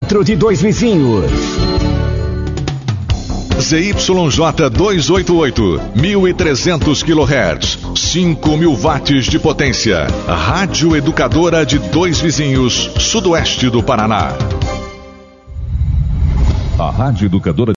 Centro de Dois Vizinhos. ZYJ 288, 1.300 kHz, 5.000 watts de potência. Rádio Educadora de Dois Vizinhos, sudoeste do Paraná. A Rádio Educadora